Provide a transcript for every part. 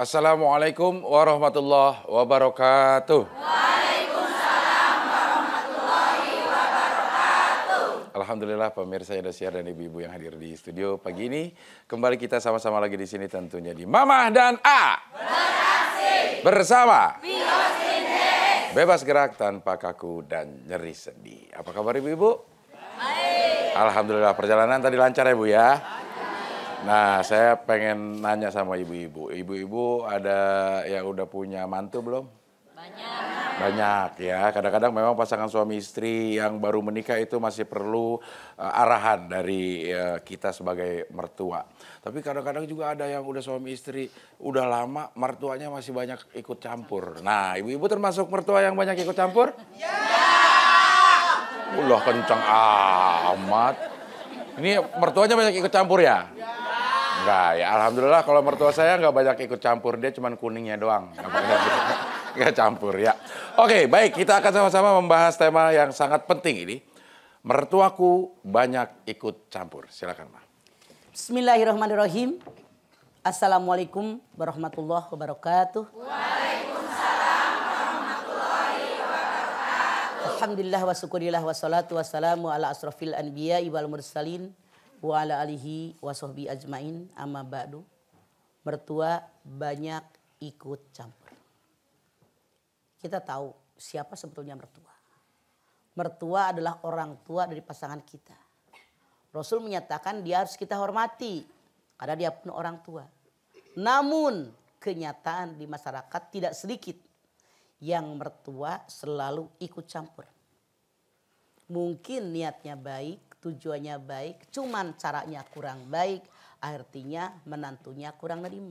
Assalamualaikum warahmatullahi wabarakatuh. Waalaikumsalam warahmatullahi wabarakatuh. Alhamdulillah pemirsa Indosiar dan ibu-ibu yang hadir di studio pagi ini. Kembali kita sama-sama lagi di sini tentunya di Mamah dan A. Beraksi Bersama Biosinde. Bebas gerak tanpa kaku dan nyeri sendi. Apa kabar ibu-ibu? Baik. Alhamdulillah perjalanan tadi lancar ya Bu ya. Nah, saya pengen nanya sama ibu-ibu. Ibu-ibu ada yang udah punya mantu belum? Banyak ya. Kadang-kadang memang pasangan suami istri yang baru menikah itu masih perlu arahan dari kita sebagai mertua. Tapi kadang-kadang juga ada yang udah suami istri udah lama, mertuanya masih banyak ikut campur. Nah, ibu-ibu termasuk mertua yang banyak ikut campur? Ya. Ulah kencang amat. Ini mertuanya banyak ikut campur ya? Enggak ya, alhamdulillah kalau mertua saya nggak banyak ikut campur, dia cuma kuningnya doang. Nggak campur ya. Oke, baik, kita akan sama-sama membahas tema yang sangat penting ini. Mertuaku banyak ikut campur. Silakan, Ma. Bismillahirrahmanirrahim. Assalamualaikum warahmatullahi wabarakatuh. Waalaikumsalam warahmatullahi wabarakatuh. Alhamdulillah wa syukurillah wassalatu wassalamu ala asrofil anbiya wal mursalin wa ala alihi wa sahbihi ajmain amma ba'du. Mertua banyak ikut campur. Kita tahu siapa sebetulnya mertua. Mertua adalah orang tua dari pasangan kita. Rasul menyatakan dia harus kita hormati karena dia pun orang tua. Namun kenyataan di masyarakat tidak sedikit yang mertua selalu ikut campur. Mungkin niatnya baik, tujuannya baik, cuman caranya kurang baik, artinya menantunya kurang nerima.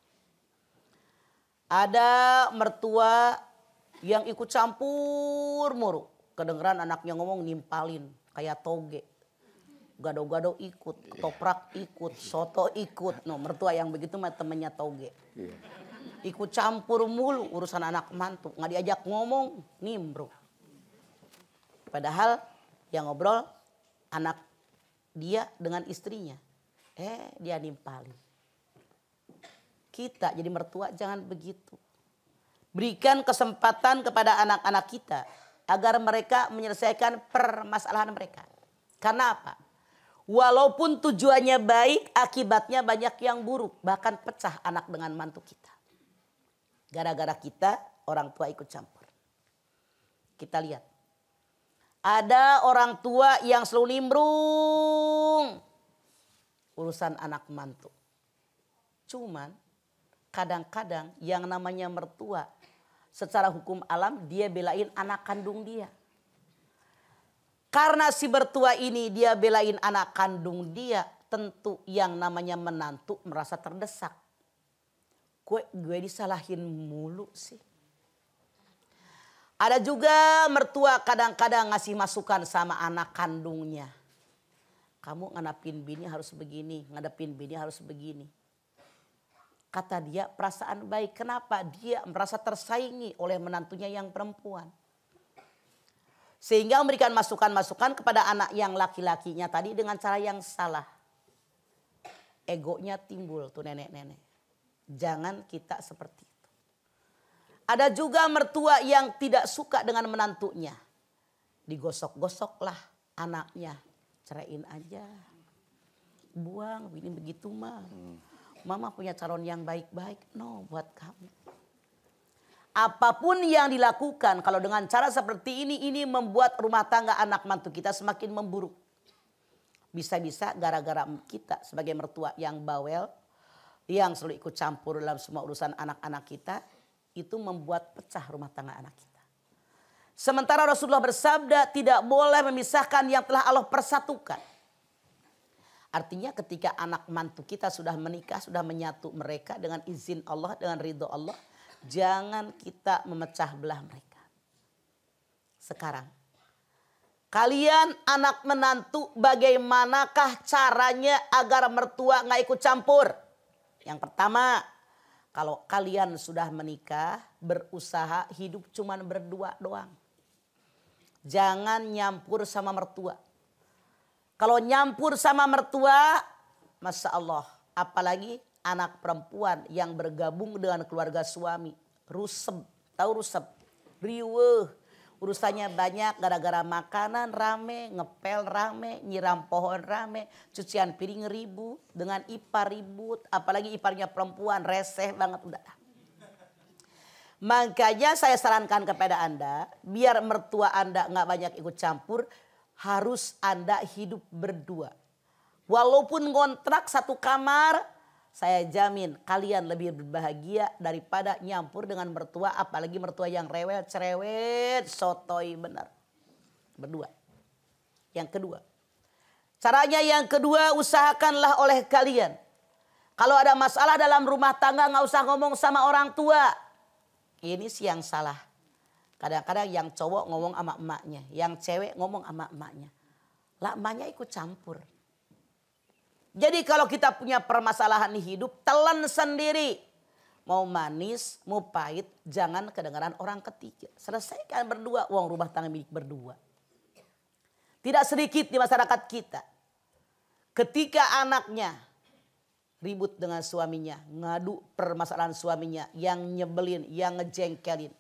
Ada mertua yang ikut campur mulu. Kedengeran anaknya ngomong nimpalin kayak toge. Gado-gado ikut, ketoprak ikut, soto ikut. No, mertua yang begitu mah temennya toge. Ikut campur mulu urusan anak mantu. Nggak diajak ngomong, nimbrung. Padahal yang ngobrol anak dia dengan istrinya. Dia nimpalin. Kita jadi mertua jangan begitu. Berikan kesempatan kepada anak-anak kita agar mereka menyelesaikan permasalahan mereka. Karena apa? Walaupun tujuannya baik, akibatnya banyak yang buruk. Bahkan pecah anak dengan mantu kita. Gara-gara kita orang tua ikut campur. Kita lihat. Ada orang tua yang selalu nimbrung urusan anak mantu. Cuman kadang-kadang yang namanya mertua secara hukum alam dia belain anak kandung dia. Karena si mertua ini dia belain anak kandung dia, tentu yang namanya menantu merasa terdesak. Gue disalahin mulu sih. Ada juga mertua kadang-kadang ngasih masukan sama anak kandungnya. Kamu ngadepin bini harus begini, ngadepin bini harus begini. Kata dia perasaan baik. Kenapa? Dia merasa tersaingi oleh menantunya yang perempuan. Sehingga memberikan masukan-masukan kepada anak yang laki-lakinya tadi dengan cara yang salah. Egonya timbul tuh nenek-nenek. Jangan kita seperti itu. Ada juga mertua yang tidak suka dengan menantunya. Digosok-gosoklah anaknya. Ceraiin aja. Buang, ini begitu mah. Mama punya calon yang baik-baik. No, buat kamu. Apapun yang dilakukan kalau dengan cara seperti ini membuat rumah tangga anak mantu kita semakin memburuk. Bisa-bisa gara-gara kita sebagai mertua yang bawel, yang selalu ikut campur dalam semua urusan anak-anak kita, itu membuat pecah rumah tangga anak kita. Sementara Rasulullah bersabda tidak boleh memisahkan yang telah Allah persatukan. Artinya ketika anak mantu kita sudah menikah, sudah menyatu mereka dengan izin Allah, dengan ridho Allah. Jangan kita memecah belah mereka. Sekarang, kalian anak menantu bagaimanakah caranya agar mertua gak ikut campur? Yang pertama, kalau kalian sudah menikah, berusaha hidup cuman berdua doang. Jangan nyampur sama mertua. Kalau nyampur sama mertua, Masya Allah, apalagi anak perempuan yang bergabung dengan keluarga suami. Rusep, tahu rusep? Riweuh. Urusannya banyak gara-gara makanan rame, ngepel rame, nyiram pohon rame, cucian piring ribut, dengan ipar ribut, apalagi iparnya perempuan reseh banget udah. Makanya saya sarankan kepada Anda, biar mertua Anda nggak banyak ikut campur, harus Anda hidup berdua. Walaupun ngontrak satu kamar, saya jamin kalian lebih berbahagia daripada nyampur dengan mertua, apalagi mertua yang rewel, cerewet, sotoy benar. Berdua. Yang kedua. Caranya yang kedua, usahakanlah oleh kalian. Kalau ada masalah dalam rumah tangga nggak usah ngomong sama orang tua. Ini sih yang salah. Kadang-kadang yang cowok ngomong sama emaknya, yang cewek ngomong sama emaknya. Lah emaknya ikut campur. Jadi kalau kita punya permasalahan di hidup, telan sendiri. Mau manis, mau pahit, jangan kedengaran orang ketiga. Selesaikan berdua, uang rumah tangga milik berdua. Tidak sedikit di masyarakat kita. Ketika anaknya ribut dengan suaminya, ngadu permasalahan suaminya, yang nyebelin, yang ngejengkelin.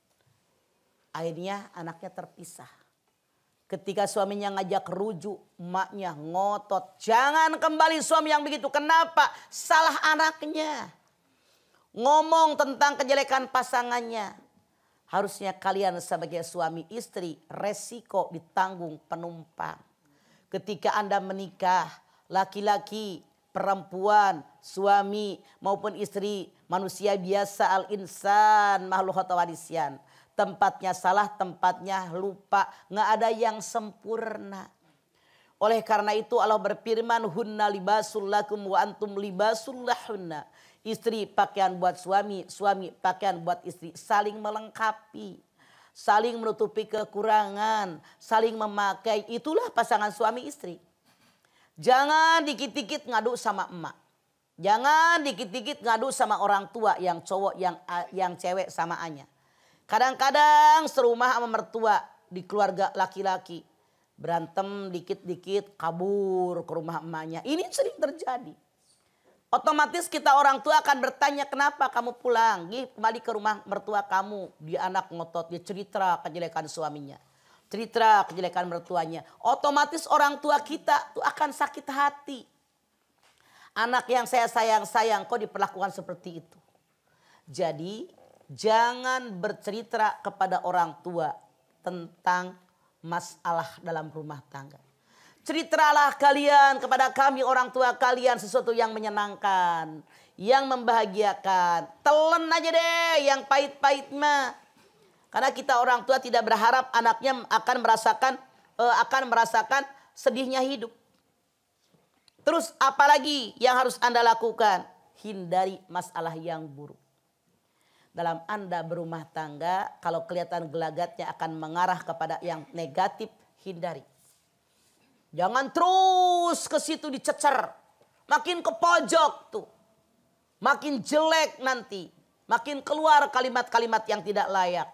Akhirnya anaknya terpisah. Ketika suaminya ngajak rujuk, emaknya ngotot. Jangan kembali suami yang begitu. Kenapa? Salah anaknya. Ngomong tentang kejelekan pasangannya. Harusnya kalian sebagai suami istri, resiko ditanggung penumpang. Ketika Anda menikah, laki-laki, perempuan, suami maupun istri, manusia biasa, al-insan, makhluk khawarisyan. Tempatnya salah, tempatnya lupa. Nggak ada yang sempurna. Oleh karena itu Allah berfirman, hunna libasul lakum wa antum libasul lahunna. Istri pakaian buat suami, suami pakaian buat istri. Saling melengkapi. Saling menutupi kekurangan. Saling memakai. Itulah pasangan suami istri. Jangan dikit-dikit ngadu sama emak. Jangan dikit-dikit ngadu sama orang tua, yang cowok, yang cewek samaannya. Kadang-kadang serumah sama mertua di keluarga laki-laki. Berantem dikit-dikit kabur ke rumah emaknya. Ini sering terjadi. Otomatis kita orang tua akan bertanya, kenapa kamu pulang? Kembali ke rumah mertua kamu. Dia anak ngotot, dia cerita kejelekan suaminya. Cerita kejelekan mertuanya. Otomatis orang tua kita tuh akan sakit hati. Anak yang saya sayang-sayang kok diperlakukan seperti itu. Jadi jangan bercerita kepada orang tua tentang masalah dalam rumah tangga. Ceritalah kalian kepada kami orang tua kalian sesuatu yang menyenangkan, yang membahagiakan. Telan aja deh yang pahit-pahit mah. Karena kita orang tua tidak berharap anaknya akan merasakan sedihnya hidup. Terus apalagi yang harus Anda lakukan? Hindari masalah yang buruk. Dalam Anda berumah tangga, kalau kelihatan gelagatnya akan mengarah kepada yang negatif, hindari. Jangan terus ke situ dicecer. Makin ke pojok tuh. Makin jelek nanti. Makin keluar kalimat-kalimat yang tidak layak.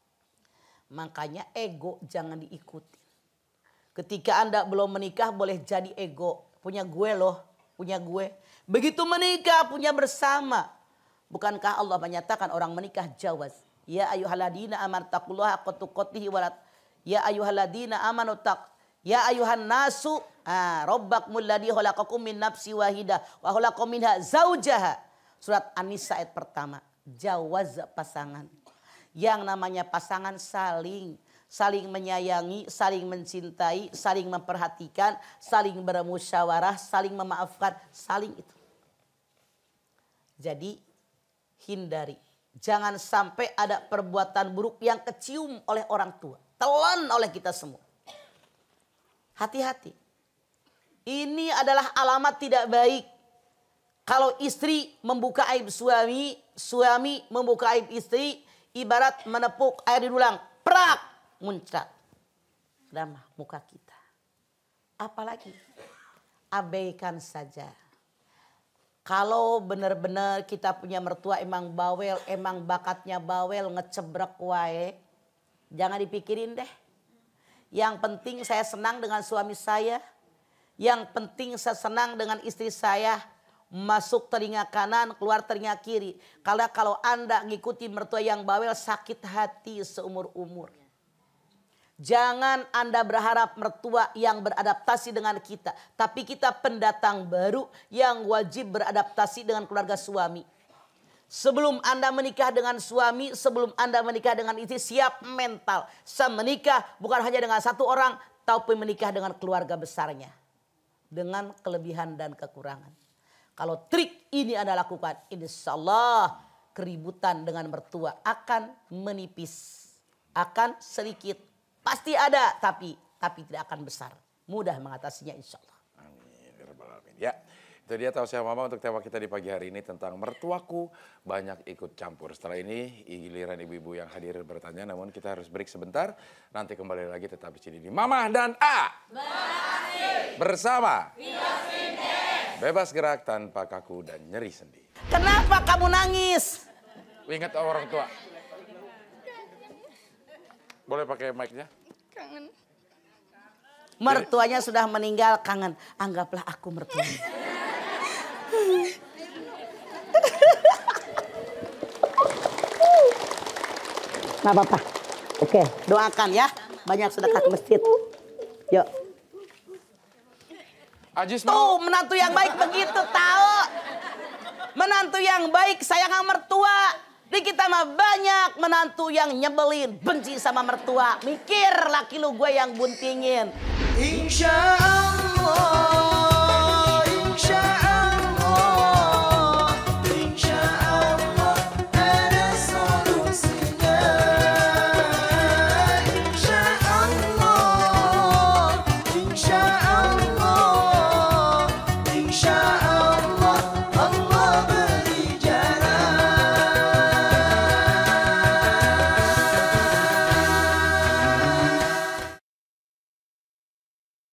Makanya ego jangan diikuti. Ketika Anda belum menikah boleh jadi ego. Punya gue loh, punya gue. Begitu menikah punya bersama. Bukankah Allah menyatakan orang menikah jawaz? Ya ayyuhalladzina amanu taqullaha haqqa tuqatih wa ya ayyuhalladzina amanu ya ayyuhan nasu rabbakumul ladzi khalaqakum min nafsin wahidah wa khalaqa minha zaujaha. Surat An-Nisa ayat pertama. Jawaz pasangan. Yang namanya pasangan saling menyayangi, saling mencintai, saling memperhatikan, saling bermusyawarah, saling memaafkan, saling itu. Jadi hindari. Jangan sampai ada perbuatan buruk yang kecium oleh orang tua. Telan oleh kita semua. Hati-hati. Ini adalah alamat tidak baik. Kalau istri membuka aib suami, suami membuka aib istri, ibarat menepuk air di dulang. Prak! Muncrat. Dalam muka kita. Apalagi? Abaikan saja. Kalau benar-benar kita punya mertua emang bawel, emang bakatnya bawel, ngecebrek wae, jangan dipikirin deh. Yang penting saya senang dengan suami saya. Yang penting saya senang dengan istri saya. masuk telinga kanan, keluar telinga kiri. Karena kalau Anda ngikuti mertua yang bawel, sakit hati seumur-umur. Jangan Anda berharap mertua yang beradaptasi dengan kita. Tapi kita pendatang baru yang wajib beradaptasi dengan keluarga suami. Sebelum Anda menikah dengan suami, sebelum Anda menikah dengan istri, siap mental. Menikah bukan hanya dengan satu orang, tapi menikah dengan keluarga besarnya. Dengan kelebihan dan kekurangan. Kalau trik ini Anda lakukan, insya Allah keributan dengan mertua akan menipis. Akan sedikit. Pasti ada, tapi tidak akan besar. Mudah mengatasinya insya Allah. Amin. Ya. Itu dia tausiah mama untuk tema kita di pagi hari ini tentang mertuaku banyak ikut campur. Setelah ini giliran ibu-ibu yang hadir bertanya, namun kita harus break sebentar. Nanti kembali lagi tetap di sini di Mama dan A. Bersama bebas gerak tanpa kaku dan nyeri sendi. Kenapa kamu nangis? Ingat orang tua. Boleh pakai mic-nya? Kangen. Mertuanya sudah meninggal, kangen. Anggaplah aku mertuanya. Nggak apa-apa. Oke, doakan ya. Banyak sedekah ke masjid. Yuk. Ajis Tuh, mau. menantu yang baik begitu tahu. Menantu yang baik sayang sama mertua. Di kita mah banyak menantu yang nyebelin, benci sama mertua. Mikir laki lu gue yang buntingin. Insya Allah.